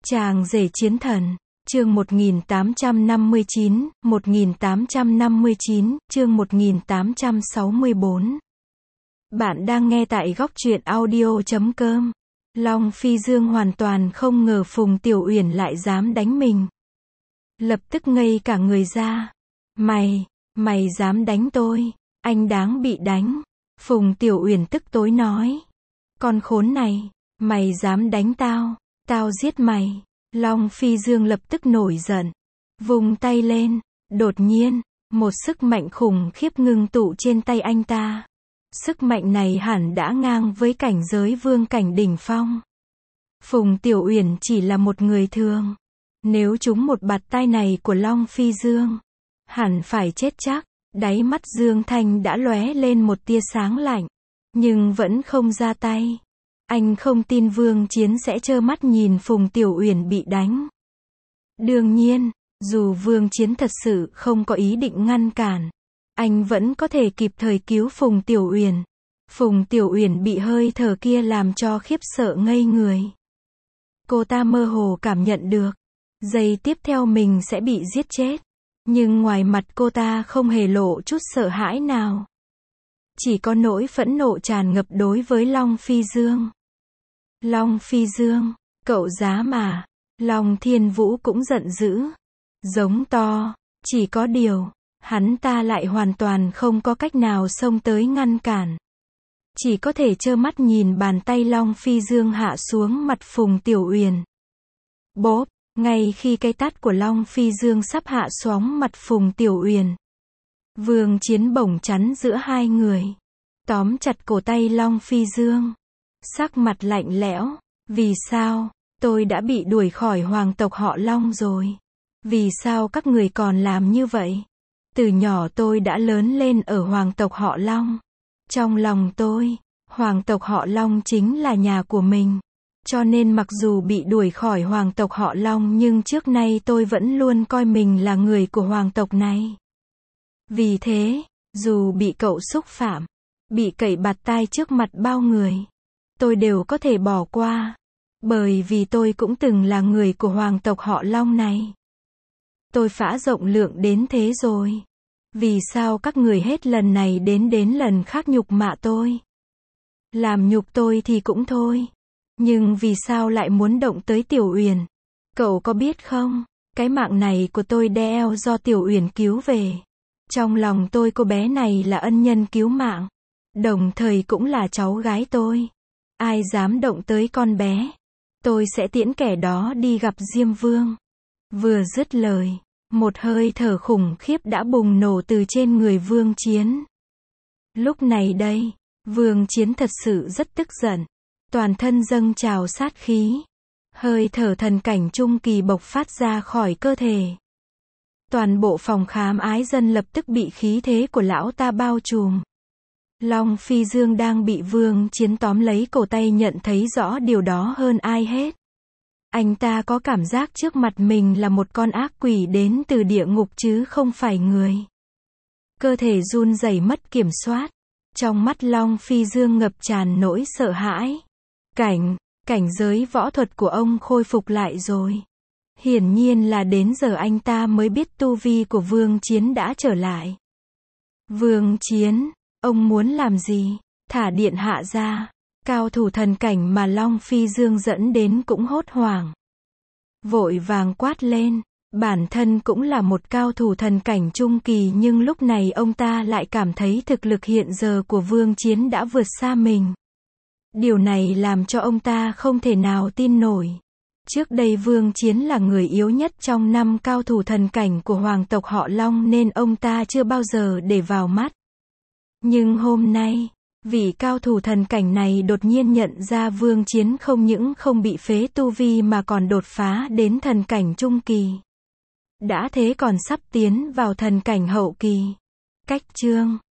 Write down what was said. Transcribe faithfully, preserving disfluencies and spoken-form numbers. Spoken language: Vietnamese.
Chàng rể chiến thần, chương một nghìn tám trăm năm mươi chín, một nghìn tám trăm năm mươi chín, chương một nghìn tám trăm sáu mươi tư. Bạn đang nghe tại góc truyện audio chấm com. Long Phi Dương hoàn toàn không ngờ Phùng Tiểu Uyển lại dám đánh mình. Lập tức ngây cả người ra. Mày, mày dám đánh tôi, anh đáng bị đánh. Phùng Tiểu Uyển tức tối nói. Con khốn này, mày dám đánh tao, tao giết mày. Long Phi Dương lập tức nổi giận. Vung tay lên, đột nhiên, một sức mạnh khủng khiếp ngưng tụ trên tay anh ta. Sức mạnh này hẳn đã ngang với cảnh giới vương cảnh đỉnh phong. Phùng Tiểu Uyển chỉ là một người thường. Nếu trúng một bạt tai này của Long Phi Dương, hẳn phải chết chắc. Đáy mắt Dương Thanh đã lóe lên một tia sáng lạnh, nhưng vẫn không ra tay. Anh không tin Vương Chiến sẽ trơ mắt nhìn Phùng Tiểu Uyển bị đánh. Đương nhiên, dù Vương Chiến thật sự không có ý định ngăn cản, anh vẫn có thể kịp thời cứu Phùng Tiểu Uyển. Phùng Tiểu Uyển bị hơi thở kia làm cho khiếp sợ ngây người. Cô ta mơ hồ cảm nhận được, giây tiếp theo mình sẽ bị giết chết. Nhưng ngoài mặt cô ta không hề lộ chút sợ hãi nào. Chỉ có nỗi phẫn nộ tràn ngập đối với Long Phi Dương. Long Phi Dương, cậu dám mà. Long Thiên Vũ cũng giận dữ. Giống to, chỉ có điều, hắn ta lại hoàn toàn không có cách nào xông tới ngăn cản. Chỉ có thể trơ mắt nhìn bàn tay Long Phi Dương hạ xuống mặt Phùng Tiểu Uyển. Bốp, ngay khi cái tát của Long Phi Dương sắp hạ xuống mặt Phùng Tiểu Uyển, Vương Chiến bổng chắn giữa hai người, tóm chặt cổ tay Long Phi Dương, sắc mặt lạnh lẽo. Vì sao? Tôi đã bị đuổi khỏi hoàng tộc họ Long rồi. Vì sao các người còn làm như vậy? Từ nhỏ tôi đã lớn lên ở hoàng tộc họ Long. Trong lòng tôi, hoàng tộc họ Long chính là nhà của mình. Cho nên mặc dù bị đuổi khỏi hoàng tộc họ Long nhưng trước nay tôi vẫn luôn coi mình là người của hoàng tộc này. Vì thế, dù bị cậu xúc phạm, bị cậy bạt tai trước mặt bao người, tôi đều có thể bỏ qua. Bởi vì tôi cũng từng là người của hoàng tộc họ Long này. Tôi phá rộng lượng đến thế rồi. Vì sao các người hết lần này đến đến lần khác nhục mạ tôi? Làm nhục tôi thì cũng thôi. Nhưng vì sao lại muốn động tới Tiểu Uyển? Cậu có biết không? Cái mạng này của tôi đeo do Tiểu Uyển cứu về. Trong lòng tôi cô bé này là ân nhân cứu mạng. Đồng thời cũng là cháu gái tôi. Ai dám động tới con bé, tôi sẽ tiễn kẻ đó đi gặp Diêm Vương. Vừa dứt lời, một hơi thở khủng khiếp đã bùng nổ từ trên người Vương Chiến. Lúc này đây, Vương Chiến thật sự rất tức giận. Toàn thân dâng trào sát khí. Hơi thở thần cảnh trung kỳ bộc phát ra khỏi cơ thể. Toàn bộ phòng khám ái dân lập tức bị khí thế của lão ta bao trùm. Long Phi Dương đang bị Vương Chiến tóm lấy cổ tay nhận thấy rõ điều đó hơn ai hết. Anh ta có cảm giác trước mặt mình là một con ác quỷ đến từ địa ngục chứ không phải người. Cơ thể run rẩy mất kiểm soát. Trong mắt Long Phi Dương ngập tràn nỗi sợ hãi. Cảnh, cảnh giới võ thuật của ông khôi phục lại rồi. Hiển nhiên là đến giờ anh ta mới biết tu vi của Vương Chiến đã trở lại. Vương Chiến, ông muốn làm gì? Thả điện hạ ra. Cao thủ thần cảnh mà Long Phi Dương dẫn đến cũng hốt hoảng. Vội vàng quát lên. Bản thân cũng là một cao thủ thần cảnh trung kỳ nhưng lúc này ông ta lại cảm thấy thực lực hiện giờ của Vương Chiến đã vượt xa mình. Điều này làm cho ông ta không thể nào tin nổi. Trước đây Vương Chiến là người yếu nhất trong năm cao thủ thần cảnh của hoàng tộc họ Long nên ông ta chưa bao giờ để vào mắt. Nhưng hôm nay, vị cao thủ thần cảnh này đột nhiên nhận ra Vương Chiến không những không bị phế tu vi mà còn đột phá đến thần cảnh trung kỳ. Đã thế còn sắp tiến vào thần cảnh hậu kỳ. Cách chương